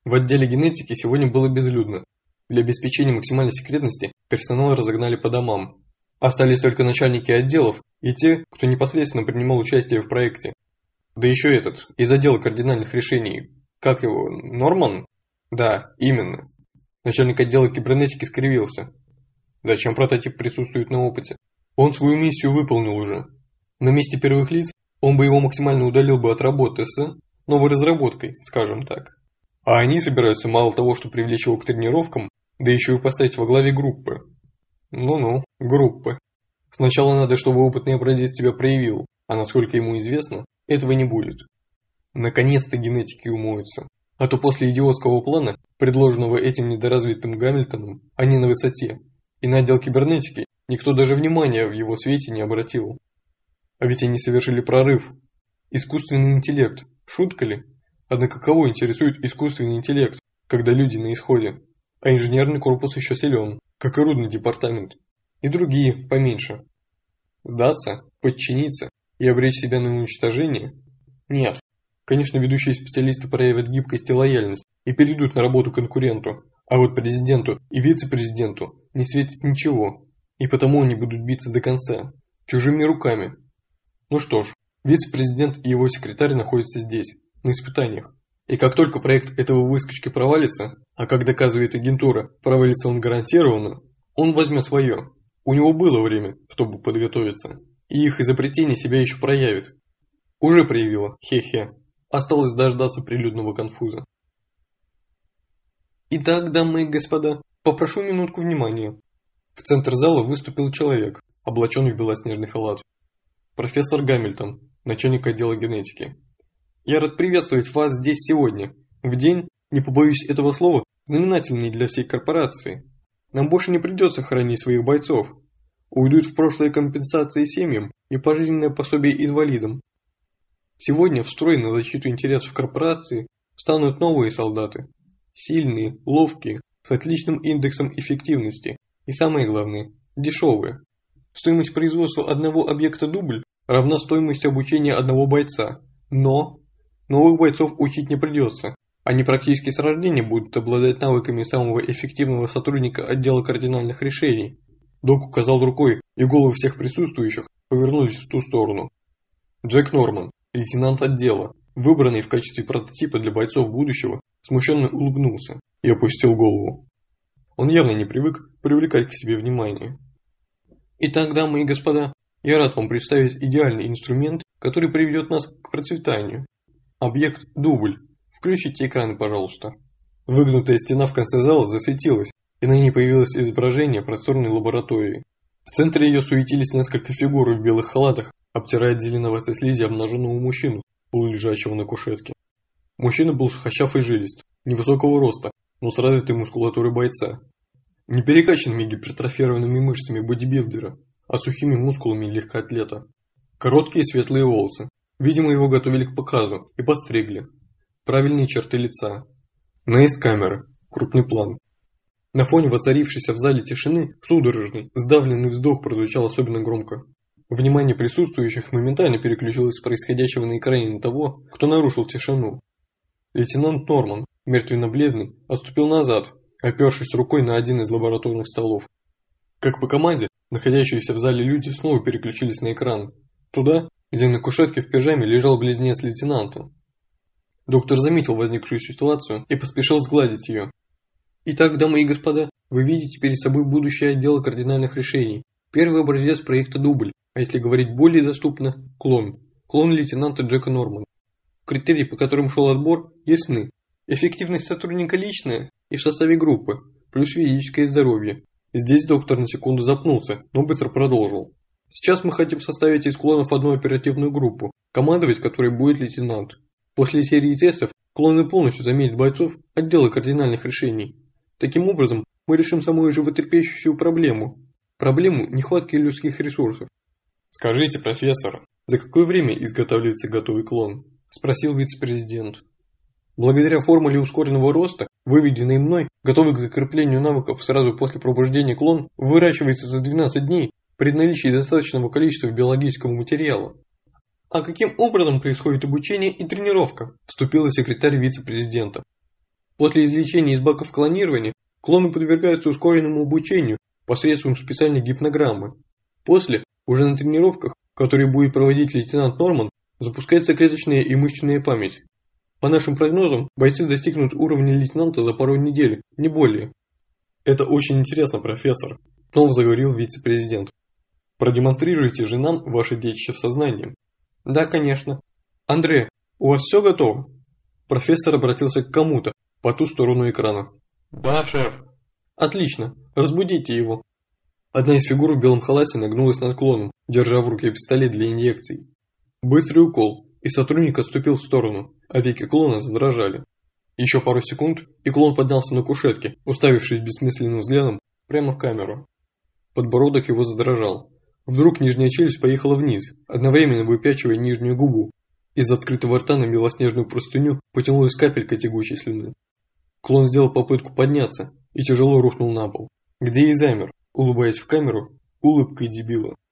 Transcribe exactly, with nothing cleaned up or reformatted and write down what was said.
В отделе генетики сегодня было безлюдно. Для обеспечения максимальной секретности персонал разогнали по домам. Остались только начальники отделов и те, кто непосредственно принимал участие в проекте. Да еще этот, из отдела кардинальных решений. Как его, Норман? Да, именно. Начальник отдела кибернетики скривился. Зачем прототип присутствует на опыте? Он свою миссию выполнил уже. На месте первых лиц он бы его максимально удалил бы от работы с новой разработкой, скажем так. А они собираются мало того, что привлечь его к тренировкам, да еще и поставить во главе группы. Ну-ну, группы. Сначала надо, чтобы опытный образец себя проявил, а насколько ему известно, этого не будет. Наконец-то генетики умоются. А то после идиотского плана, предложенного этим недоразвитым Гамильтоном, они на высоте. И на отдел кибернетики никто даже внимания в его свете не обратил. А ведь они совершили прорыв. Искусственный интеллект. Шутка ли? Однако кого интересует искусственный интеллект, когда люди на исходе? А инженерный корпус еще силен, как и рудный департамент. И другие, поменьше. Сдаться, подчиниться и обречь себя на уничтожение? Нет. Конечно, ведущие специалисты проявят гибкость и лояльность и перейдут на работу конкуренту, а вот президенту и вице-президенту не светит ничего, и потому они будут биться до конца, чужими руками. Ну что ж, вице-президент и его секретарь находятся здесь, на испытаниях. И как только проект этого выскочки провалится, а как доказывает агентура, провалится он гарантированно, он возьмет свое. У него было время, чтобы подготовиться, и их изобретение себя еще проявит. Уже проявило, хе-хе. Осталось дождаться прилюдного конфуза. Итак, дамы и господа, попрошу минутку внимания. В центр зала выступил человек, облаченный в белоснежный халат. Профессор Гамильтон, начальник отдела генетики. Я рад приветствовать вас здесь сегодня, в день, не побоюсь этого слова, знаменательный для всей корпорации. Нам больше не придется хоронить своих бойцов. Уйдут в прошлое компенсации семьям и пожизненное пособие инвалидам. Сегодня в строй на защиту интересов корпорации встанут новые солдаты. Сильные, ловкие, с отличным индексом эффективности и, самое главное, дешевые. Стоимость производства одного объекта дубль равна стоимости обучения одного бойца. Но новых бойцов учить не придется. Они практически с рождения будут обладать навыками самого эффективного сотрудника отдела кардинальных решений. Док указал рукой, и головы всех присутствующих повернулись в ту сторону. Джек Норман, лейтенант отдела, выбранный в качестве прототипа для бойцов будущего, смущенно улыбнулся и опустил голову. Он явно не привык привлекать к себе внимание. Итак, дамы и господа, я рад вам представить идеальный инструмент, который приведет нас к процветанию. Объект дубль. Включите экраны, пожалуйста. Выгнутая стена в конце зала засветилась, и на ней появилось изображение просторной лаборатории. В центре ее суетились несколько фигур в белых халатах, обтирая от зеленоватой слизи обнаженного мужчину, полулежащего на кушетке. Мужчина был сухощав и жилист, невысокого роста, но с развитой мускулатурой бойца. Не перекачанными гипертрофированными мышцами бодибилдера, а сухими мускулами легкоатлета. Короткие светлые волосы. Видимо, его готовили к показу и подстригли. Правильные черты лица. Наезд камеры. Крупный план. На фоне воцарившейся в зале тишины судорожный, сдавленный вздох прозвучал особенно громко. Внимание присутствующих моментально переключилось с происходящего на экране на того, кто нарушил тишину. Лейтенант Норман, мертвенно-бледный, отступил назад, опершись рукой на один из лабораторных столов. Как по команде, находящиеся в зале люди снова переключились на экран. Туда, где на кушетке в пижаме лежал близнец лейтенанта. Доктор заметил возникшую ситуацию и поспешил сгладить ее. Итак, дамы и господа, вы видите перед собой будущее отдела кардинальных решений. Первый образец проекта дубль, а если говорить более доступно, клон. Клон лейтенанта Джека Нормана. Критерии, по которым шел отбор, ясны. Эффективность сотрудника личная и в составе группы, плюс физическое здоровье. Здесь доктор на секунду запнулся, но быстро продолжил. Сейчас мы хотим составить из клонов одну оперативную группу, командовать которой будет лейтенант. После серии тестов клоны полностью заменят бойцов отдела кардинальных решений. Таким образом, мы решим самую животрепещущую проблему. Проблему нехватки людских ресурсов. Скажите, профессор, за какое время изготавливается готовый клон? Спросил вице-президент. Благодаря формуле ускоренного роста, выведенной мной, готовый к закреплению навыков сразу после пробуждения клон выращивается за двенадцать дней при наличии достаточного количества биологического материала. А каким образом происходит обучение и тренировка? Вступила секретарь вице-президента. После извлечения из баков клонирования клоны подвергаются ускоренному обучению посредством специальной гипнограммы. После, уже на тренировках, которые будет проводить лейтенант Норман, запускается клеточная и мышечная память. По нашим прогнозам, бойцы достигнут уровня лейтенанта за пару недель, не более. Это очень интересно, профессор, снова заговорил вице-президент. Продемонстрируйте же нам ваше детище в сознании. Да, конечно. Андре, у вас все готово? Профессор обратился к кому-то по ту сторону экрана. Да, шеф. Отлично, разбудите его. Одна из фигур в белом халате нагнулась над клоном, держа в руке пистолет для инъекций. Быстрый укол, и сотрудник отступил в сторону, а веки клона задрожали. Еще пару секунд, и клон поднялся на кушетке, уставившись бессмысленным взглядом прямо в камеру. Подбородок его задрожал. Вдруг нижняя челюсть поехала вниз, одновременно выпячивая нижнюю губу. Из открытого рта на белоснежную простыню потянулась капелька тягучей слюны. Клон сделал попытку подняться и тяжело рухнул на пол, где и замер, улыбаясь в камеру улыбкой дебила.